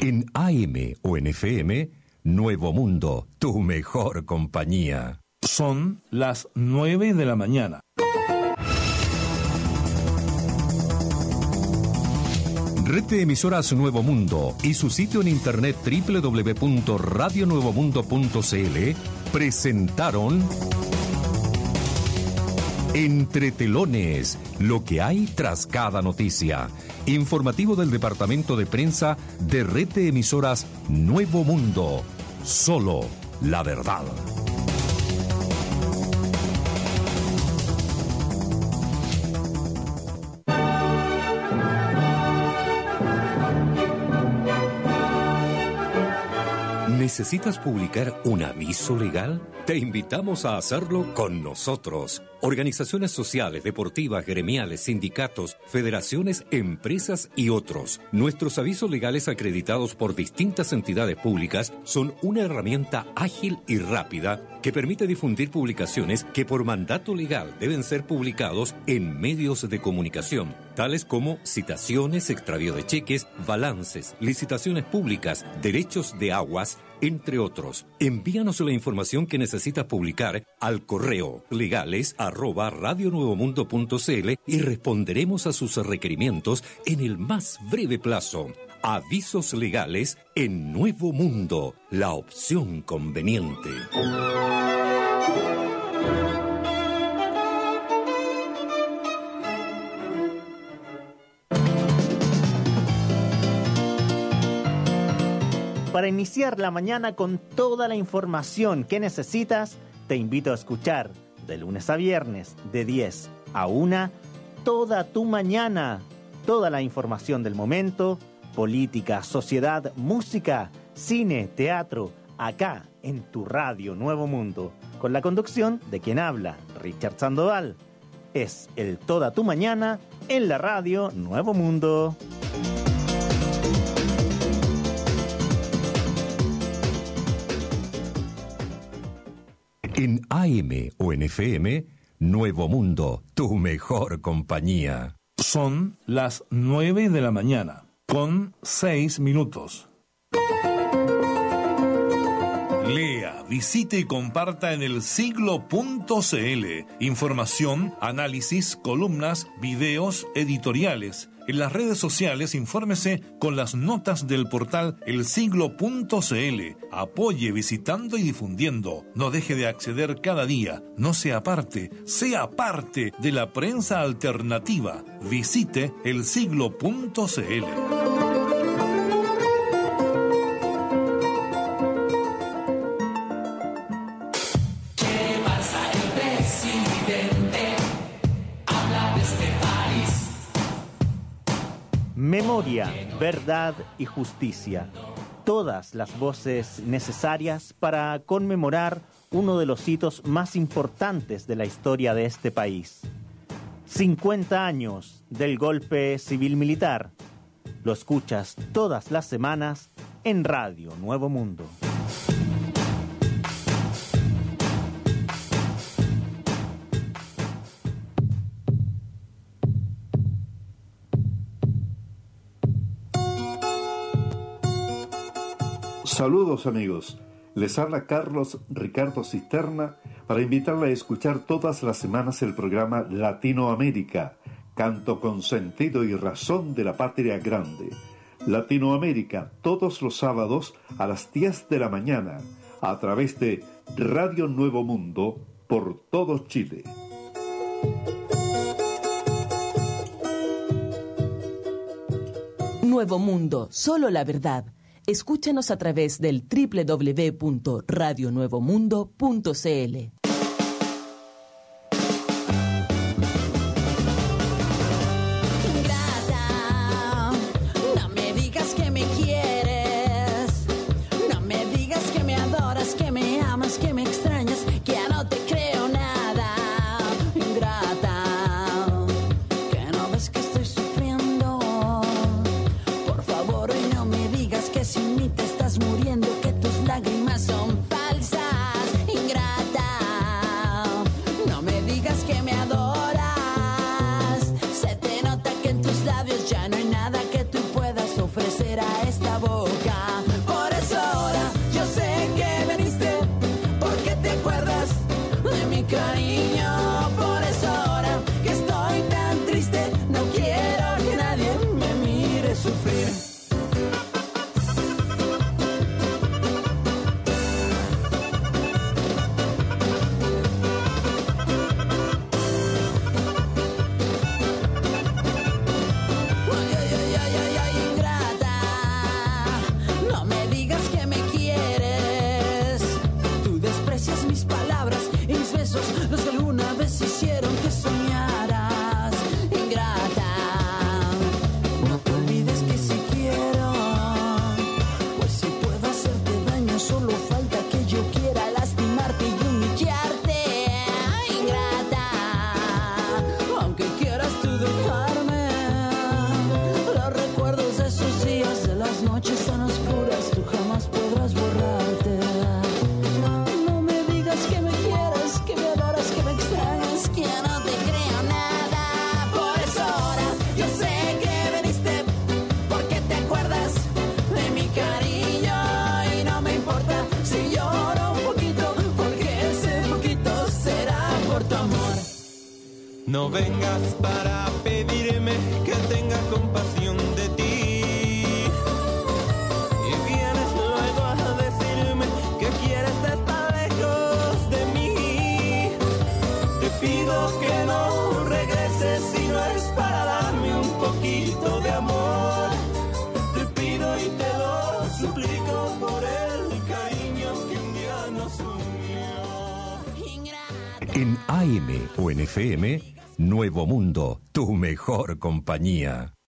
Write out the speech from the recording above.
En AM o en FM, Nuevo Mundo, tu mejor compañía. Son las 9 de la mañana. Red de emisoras Nuevo Mundo y su sitio en internet www.radionuevomundo.cl presentaron Entre Telones, lo que hay tras cada noticia. Informativo del Departamento de Prensa de Red de Emisoras Nuevo Mundo. Solo la verdad. ¿Necesitas publicar un aviso legal? Te invitamos a hacerlo con nosotros. Organizaciones sociales, deportivas, gremiales, sindicatos, federaciones, empresas y otros. Nuestros avisos legales acreditados por distintas entidades públicas son una herramienta ágil y rápida que permite difundir publicaciones que por mandato legal deben ser publicados en medios de comunicación, tales como citaciones, extravío de cheques, balances, licitaciones públicas, derechos de aguas, entre otros. Envíanos la información que necesitas publicar al correo legales@radionuevomundo.cl y responderemos a sus requerimientos en el más breve plazo. Avisos legales en Nuevo Mundo, la opción conveniente. Para iniciar la mañana con toda la información que necesitas, te invito a escuchar de lunes a viernes de 10 a 1 toda tu mañana. Toda la información del momento, política, sociedad, música, cine, teatro, acá en tu radio Nuevo Mundo, con la conducción de quien habla, Richard Sandoval. Es el Toda tu Mañana en la radio Nuevo Mundo. En AM o en FM, Nuevo Mundo, tu mejor compañía. Son las 9 de la mañana, con 6 minutos. Lea, visite y comparta en el siglo.cl. Información, análisis, columnas, videos, editoriales. En las redes sociales, infórmese con las notas del portal elsiglo.cl. Apoye visitando y difundiendo. No deje de acceder cada día. No sea parte de la prensa alternativa. Visite elsiglo.cl. Memoria, verdad y justicia. Todas las voces necesarias para conmemorar uno de los hitos más importantes de la historia de este país. 50 años del golpe civil-militar. Lo escuchas todas las semanas en Radio Nuevo Mundo. Saludos amigos, les habla Carlos Ricardo Cisterna para invitarle a escuchar todas las semanas el programa Latinoamérica, canto con sentido y razón de la patria grande. Latinoamérica, todos los sábados a las 10 de la mañana, a través de Radio Nuevo Mundo, por todo Chile. Nuevo Mundo, solo la verdad. Escúchanos a través del www.radionuevomundo.cl. Sin mí te estás muriendo, que tus lágrimas son falsas, ingrata. No vengas para pedirme que tenga compasión de ti. Y vienes luego a decirme que quieres estar lejos de mí. Te pido que no regreses si no es para darme un poquito de amor. Te pido y te lo suplico por el cariño que un día nos unió. En AM o en FM, Nuevo Mundo, tu mejor compañía.